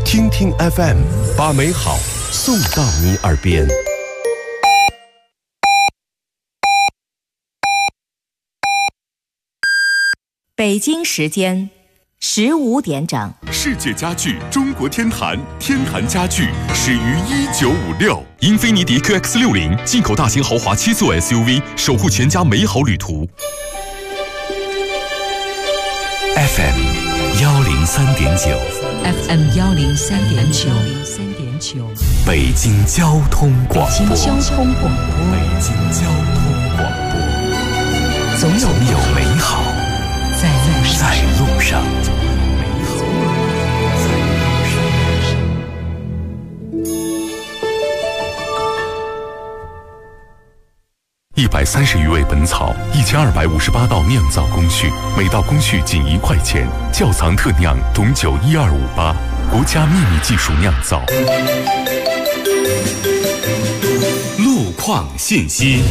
听听 FM， 把美好送到你耳边。 北京时间15点整。 世界家具中国天坛，天坛家具始于1956。英菲尼迪 QX60 进口大型豪华7座 SUV， 守护全家美好旅途。 FM 103.9 FM 103.9 北京交通广播。 北京交通广播。 北京交通广播。总有美好在路上。 130余味本草，1258道酿造工序，每道工序仅1块钱。窖藏特酿董酒12588，国家秘密技术酿造。 路况信息。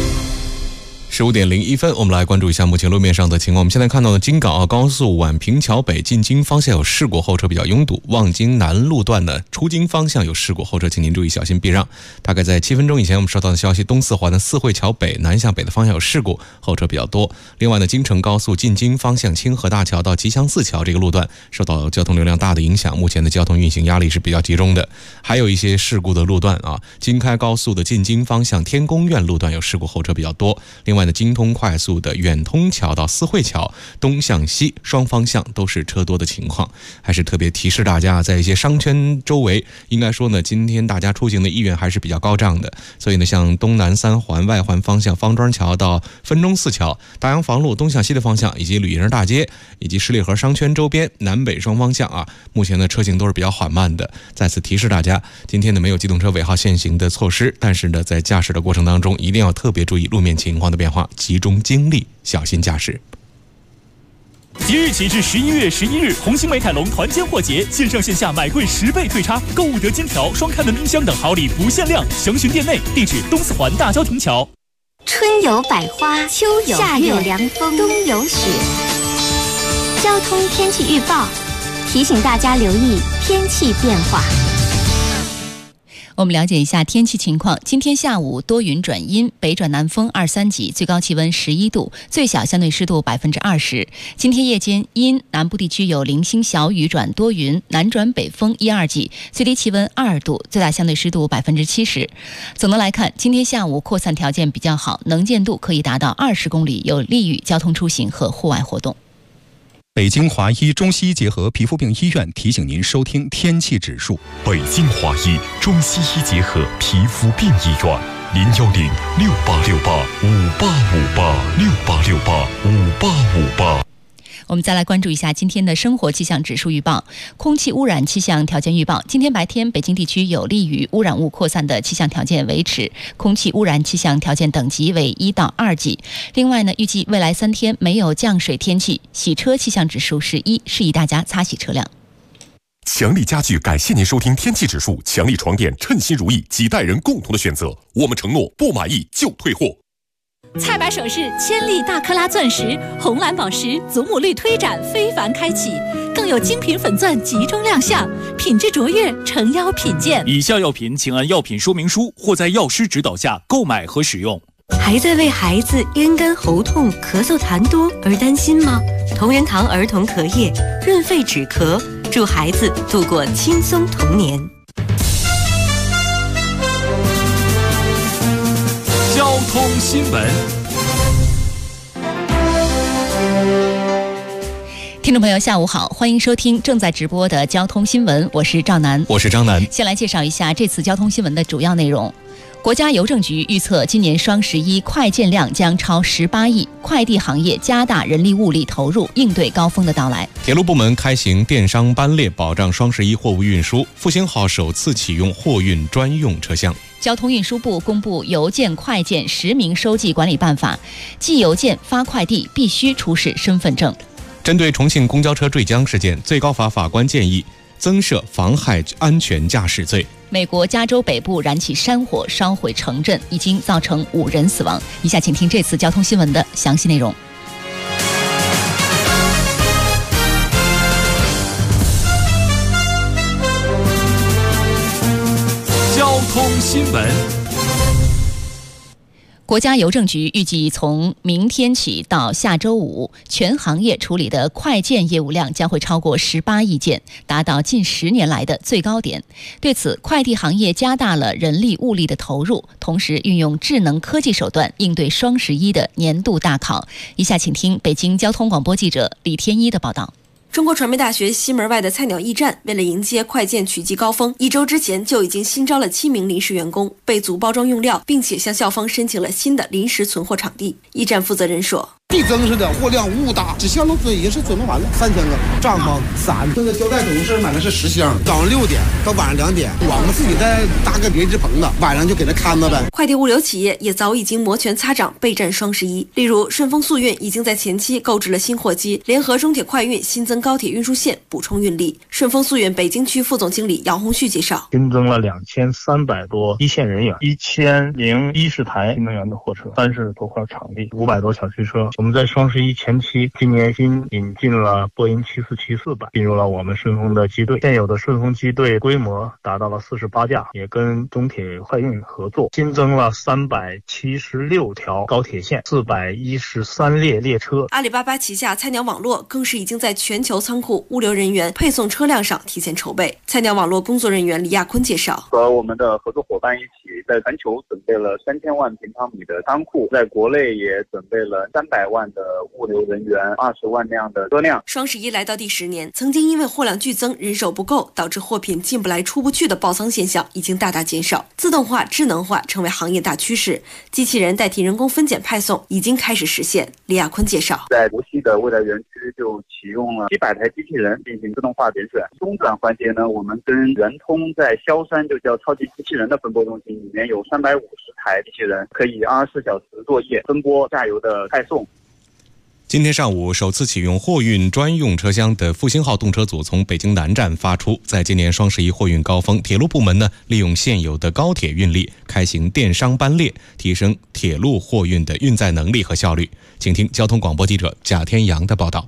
15点01分，我们来关注一下目前路面上的情况。我们现在看到的京港澳高速宛平桥北进京方向有事故，后车比较拥堵。望京南路段的出京方向有事故，后车请您注意小心避让。大概在7分钟以前，我们收到的消息，东四环的四惠桥北南向北的方向有事故，后车比较多。另外呢，京承高速进京方向清河大桥到吉祥寺桥这个路段受到交通流量大的影响，目前的交通运行压力是比较集中的。还有一些事故的路段啊，京开高速的进京方向天宫苑路段有事故，后车比较多。另外呢，京通快速的远通桥到四惠桥东向西双方向都是车多的情况，还是特别提示大家，在一些商圈周围，应该说呢，今天大家出行的意愿还是比较高涨的。所以呢，像东南三环外环方向方庄桥到分钟寺桥、大洋房路东向西的方向，以及吕营大街以及十里河商圈周边南北双方向啊，目前的车行都是比较缓慢的。再次提示大家，今天呢没有机动车尾号限行的措施，但是呢，在驾驶的过程当中，一定要特别注意路面情况的变化，集中精力，小心驾驶。 即日起至11月11日，红星美凯龙团坚货节，线上线下买贵10倍退差，购物得金条、双开门冰箱等好礼不限量，详询店内。地址：东四环大郊亭桥。 春有百花，秋有夏有凉风，冬有雪。交通天气预报提醒大家留意天气变化。 我们了解一下天气情况。今天下午多云转阴，北转南风2、3级，最高气温11度，最小相对湿度20%。今天夜间阴，南部地区有零星小雨转多云，南转北风1、2级，最低气温2度，最大相对湿度70%。总的来看，今天下午扩散条件比较好，能见度可以达到20公里，有利于交通出行和户外活动。 北京华医中西医结合皮肤病医院提醒您收听天气指数。 北京华医中西医结合皮肤病医院，010-6868-5858，6868-5858。 我们再来关注一下今天的生活气象指数预报。空气污染气象条件预报，今天白天北京地区有利于污染物扩散的气象条件维持，空气污染气象条件等级为1到2级。另外呢，预计未来3天没有降水天气，洗车气象指数是1，示意大家擦洗车辆。 强力家具感谢您收听天气指数，强力床垫称心如意，几代人共同的选择，我们承诺不满意就退货。 菜百首饰千粒大克拉钻石、红蓝宝石、祖母绿推展非凡开启，更有精品粉钻集中亮相，品质卓越，诚邀品鉴。 以下药品请按药品说明书或在药师指导下购买和使用。 还在为孩子咽干喉痛、咳嗽痰多而担心吗？同仁堂儿童咳液润肺止咳，祝孩子度过轻松童年。 交通新闻。 听众朋友下午好，欢迎收听正在直播的交通新闻，我是赵楠。 我是张楠。 先来介绍一下这次交通新闻的主要内容。国家邮政局预测今年双11快件量将超18亿，快递行业加大人力物力投入，应对高峰的到来。 铁路部门开行电商班列，保障双11货物运输。复兴号首次启用货运专用车厢。 交通运输部公布邮件快件实名收寄管理办法，寄邮件发快递必须出示身份证。 针对重庆公交车坠江事件，最高法法官建议增设妨害安全驾驶罪。 美国加州北部燃起山火，烧毁城镇，已经造成5人死亡。以下请听这次交通新闻的详细内容。 新闻。 国家邮政局预计从明天起到下周五，全行业处理的快件业务量将会超过18亿件，达到近10年来的最高点。对此，快递行业加大了人力物力的投入，同时运用智能科技手段应对双11的年度大考。以下请听北京交通广播记者李天一的报道。 中国传媒大学西门外的菜鸟驿站，为了迎接快件取季高峰，1周之前就已经新招了7名临时员工，备足包装用料，并且向校方申请了新的临时存货场地。驿站负责人说：“ 递增似的，货量无大，这项目也是准备完了，3000个帐篷、伞，这个胶带总是买的是10箱，早上6点到晚上2点，我们自己再搭个别致棚子，晚上就给他看着呗。” 快递物流企业也早已经摩拳擦掌备战双11，例如顺丰速运已经在前期购置了新货机，联合中铁快运新增高铁运输线补充运力。顺丰速运北京区副总经理姚红旭介绍， 新增了2300多一线人员，1010台新能源的货车，30多块场地，500多小汽车。我们在双11前期，今年新引进了波音747-4版，进入了我们顺丰的机队。现有的顺丰机队规模达到了48架，也跟中铁快运合作，新增了376条高铁线，413列列车。 阿里巴巴旗下菜鸟网络更是已经在全球仓库、物流人员、配送车辆上提前筹备。菜鸟网络工作人员李亚坤介绍， 和我们的合作伙伴一起，在全球准备了3000万平方米的仓库，在国内也准备了300万的物流人员，20万辆的车辆。 双11来到第10年，曾经因为货量剧增、人手不够，导致货品进不来出不去的爆仓现象已经大大减少。自动化、智能化成为行业大趋势，机器人代替人工分拣派送已经开始实现。李亚坤介绍， 在无锡的未来园区就启用了700台机器人进行自动化点选。中转环节呢，我们跟圆通在萧山就叫超级机器人的分拨中心，里面有350台机器人，可以24小时作业，分拨下游的派送。 今天上午，首次启用货运专用车厢的复兴号动车组从北京南站发出。在今年双11货运高峰，铁路部门呢利用现有的高铁运力开行电商班列，提升铁路货运的运载能力和效率。请听交通广播记者贾天阳的报道。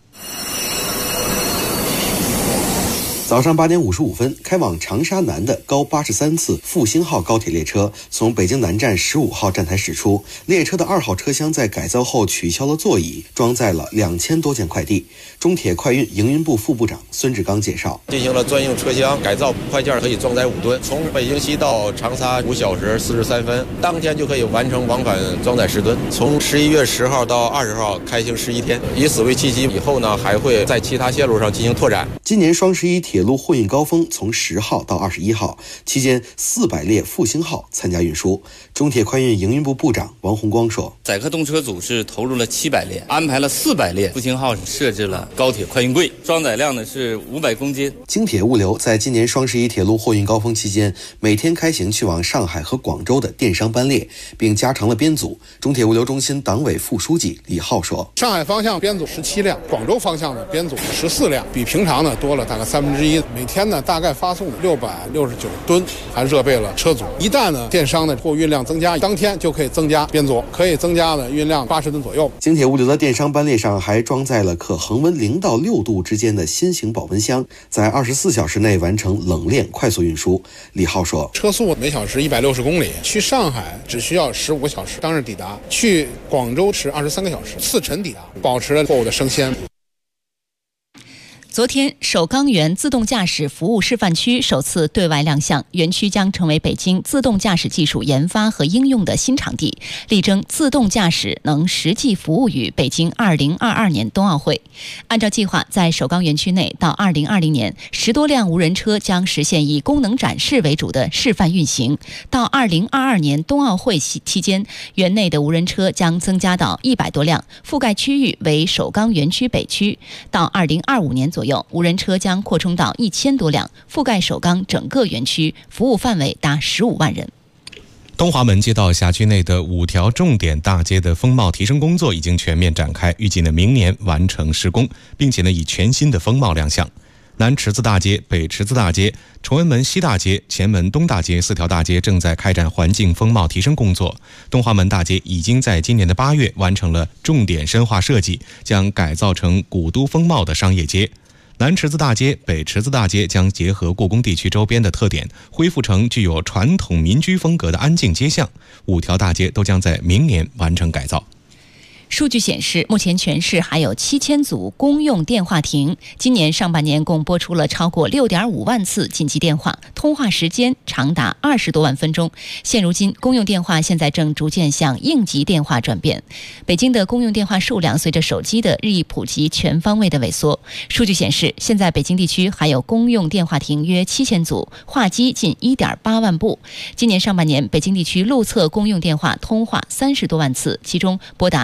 早上8点55分，开往长沙南的高83次复兴号高铁列车从北京南站15号站台驶出。列车的2号车厢在改造后取消了座椅，装载了2000多件快递。中铁快运营运部副部长孙志刚介绍， 进行了专用车厢改造，快件可以装载5吨，从北京西到长沙5小时43分，当天就可以完成往返装载10吨。从11月10号到20号开行11天，以此为契机，以后呢还会在其他线路上进行拓展。 今年双11铁路货运高峰从10号到21号期间，400列复兴号参加运输。中铁快运营运部部长王洪光说， 载客动车组是投入了700列，安排了400列复兴号设置了高铁快运柜，装载量呢是500公斤。 京铁物流在今年双11铁路货运高峰期间，每天开行去往上海和广州的电商班列，并加长了编组。中铁物流中心党委副书记李浩说， 上海方向编组17辆，广州方向的编组14辆，比平常呢多了大概1/3。每天呢大概发送669吨，还热备了车组。一旦呢电商的货运量增加，当天就可以增加编组，可以增加的运量80吨左右。 京铁物流的电商班列上还装载了可恒温0到6度之间的新型保温箱，在24小时内完成冷链快速运输。李浩说， 车速每小时160公里，去上海只需要15个小时当日抵达，去广州是23个小时，4晨抵达，保持了货物的生鲜。 昨天，首钢园自动驾驶服务示范区首次对外亮相，园区将成为北京自动驾驶技术研发和应用的新场地，力争自动驾驶能实际服务于北京2022年冬奥会。按照计划，在首钢园区内，到2020年，10多辆无人车将实现以功能展示为主的示范运行。到2022年冬奥会期间，园内的无人车将增加到100多辆，覆盖区域为首钢园区北区。到2025年左右，无人车将扩充到1000多辆，覆盖首钢整个园区，服务范围达15万人。 东华门街道辖区内的5条重点大街的风貌提升工作已经全面展开，预计呢明年完成施工，并且呢以全新的风貌亮相。南池子大街、北池子大街、崇文门西大街、前门东大街4条大街正在开展环境风貌提升工作。东华门大街已经在今年的8月完成了重点深化设计，将改造成古都风貌的商业街。 南池子大街、北池子大街将结合故宫地区周边的特点，恢复成具有传统民居风格的安静街巷。5条大街都将在明年完成改造。 数据显示，目前全市还有7000组公用电话亭，今年上半年共拨出了超过6.5万次紧急电话，通话时间长达20多万分钟。现如今，公用电话现在正逐渐向应急电话转变。北京的公用电话数量随着手机的日益普及，全方位的萎缩。数据显示，现在北京地区还有公用电话亭约7000组，话机近1.8万部。今年上半年，北京地区路测公用电话通话30多万次，其中拨打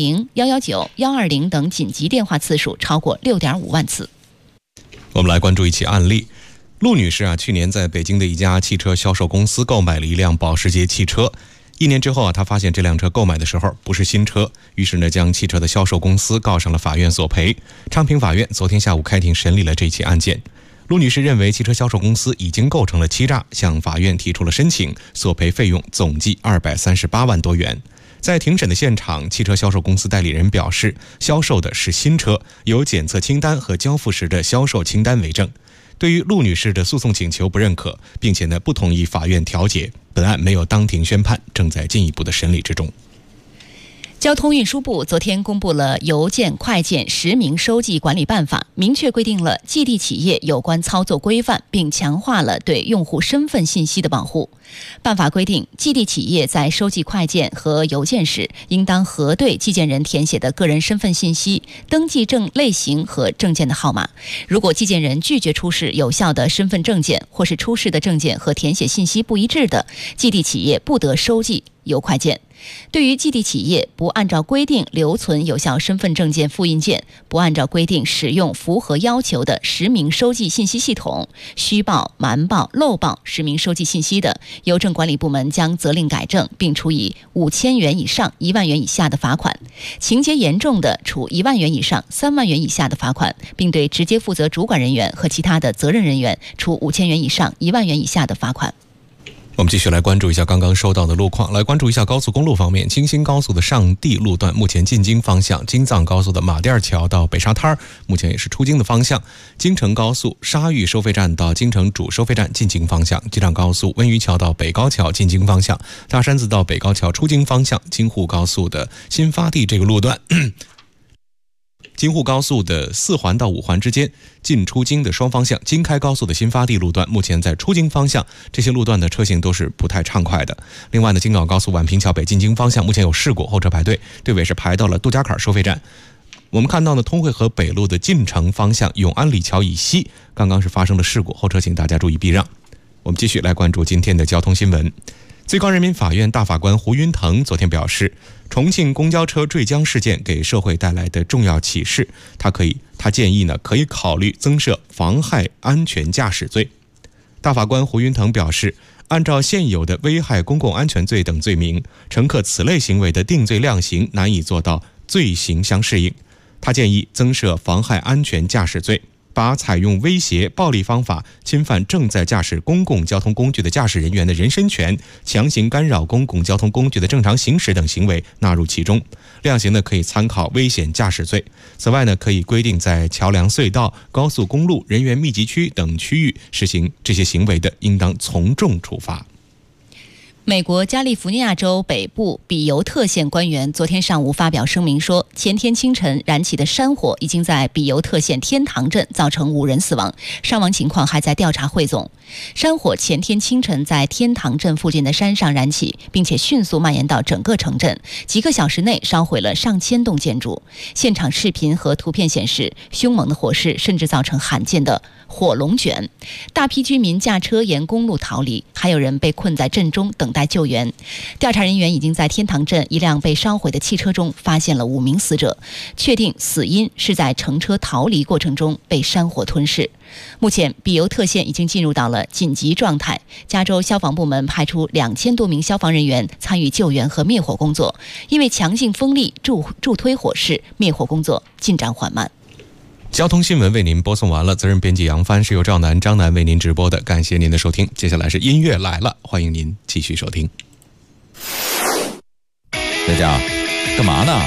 110、119、120等紧急电话次数超过6.5万次。 我们来关注一起案例。陆女士去年在北京的一家汽车销售公司购买了一辆保时捷汽车。1年之后她发现这辆车购买的时候不是新车，于是将汽车的销售公司告上了法院索赔。昌平法院昨天下午开庭审理了这起案件。陆女士认为汽车销售公司已经构成了欺诈，向法院提出了申请，索赔费用总计238万多元。在庭审的现场，汽车销售公司代理人表示，销售的是新车，有检测清单和交付时的销售清单为证。对于陆女士的诉讼请求不认可，并且不同意法院调解，本案没有当庭宣判，正在进一步的审理之中。 交通运输部昨天公布了《邮件快件实名收寄管理办法》，明确规定了寄递企业有关操作规范，并强化了对用户身份信息的保护。办法规定，寄递企业在收寄快件和邮件时，应当核对寄件人填写的个人身份信息、登记证类型和证件的号码。如果寄件人拒绝出示有效的身份证件，或是出示的证件和填写信息不一致的，寄递企业不得收寄邮快件。对于寄递企业不按照规定留存有效身份证件复印件，不按照规定使用符合要求的实名收寄信息系统，虚报、瞒报、漏报实名收寄信息的，邮政管理部门将责令改正，并处以5000元以上1万元以下的罚款；情节严重的，处1万元以上3万元以下的罚款，并对直接负责主管人员和其他的责任人员处5000元以上1万元以下的罚款。 我们继续来关注一下刚刚收到的路况，来关注一下高速公路方面。京新高速的上地路段目前进京方向，京藏高速的马甸桥到北沙滩目前也是出京的方向。京承高速沙峪收费站到京承主收费站进京方向，京藏高速温榆桥到北高桥进京方向，大山子到北高桥出京方向。京沪高速的新发地这个路段京沪高速的4环到5环之间进出京的双方向，京开高速的新发地路段目前在出京方向，这些路段的车行都是不太畅快的。另外京广高速宛平桥北进京方向目前有事故，后车排队，队尾是排到了杜家坎收费站。我们看到通惠河北路的进城方向永安里桥以西刚刚是发生了事故，后车请大家注意避让。我们继续来关注今天的交通新闻。最高人民法院大法官胡云腾昨天表示，重庆公交车坠江事件给社会带来的重要启示，他建议可以考虑增设妨害安全驾驶罪。大法官胡云腾表示，按照现有的危害公共安全罪等罪名，乘客此类行为的定罪量刑难以做到罪刑相适应。他建议增设妨害安全驾驶罪，把采用威胁、暴力方法侵犯正在驾驶公共交通工具的驾驶人员的人身权，强行干扰公共交通工具的正常行驶等行为纳入其中。量刑可以参考危险驾驶罪。此外可以规定在桥梁、隧道、高速公路、人员密集区等区域实行这些行为的，应当从重处罚。 美国加利福尼亚州北部比尤特县官员昨天上午发表声明说，前天清晨燃起的山火已经在比尤特县天堂镇造成5人死亡，伤亡情况还在调查汇总。山火前天清晨在天堂镇附近的山上燃起，并且迅速蔓延到整个城镇，几个小时内烧毁了上千栋建筑。现场视频和图片显示，凶猛的火势甚至造成罕见的火龙卷，大批居民驾车沿公路逃离，还有人被困在镇中等待救援。调查人员已经在天堂镇一辆被烧毁的汽车中发现了5名死者，确定死因是在乘车逃离过程中被山火吞噬。目前比尤特县已经进入到了紧急状态，加州消防部门派出2000多名消防人员参与救援和灭火工作，因为强劲风力助推火势，灭火工作进展缓慢。 交通新闻为您播送完了，责任编辑杨帆，是由张楠为您直播的，感谢您的收听。接下来是音乐来了，欢迎您继续收听。 大家干嘛呢？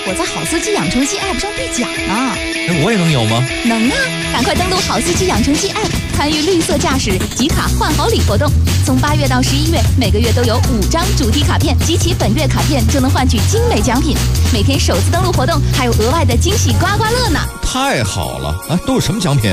我在好司机养成记 App 上兑奖呢。 那我也能有吗？ 能啊！赶快登录好司机养成记 App， 参与绿色驾驶集卡换好礼活动。从8月到11月，每个月都有5张主题卡片，集齐本月卡片就能换取精美奖品。每天首次登录活动还有额外的惊喜刮刮乐呢！ 太好了啊！都有什么奖品？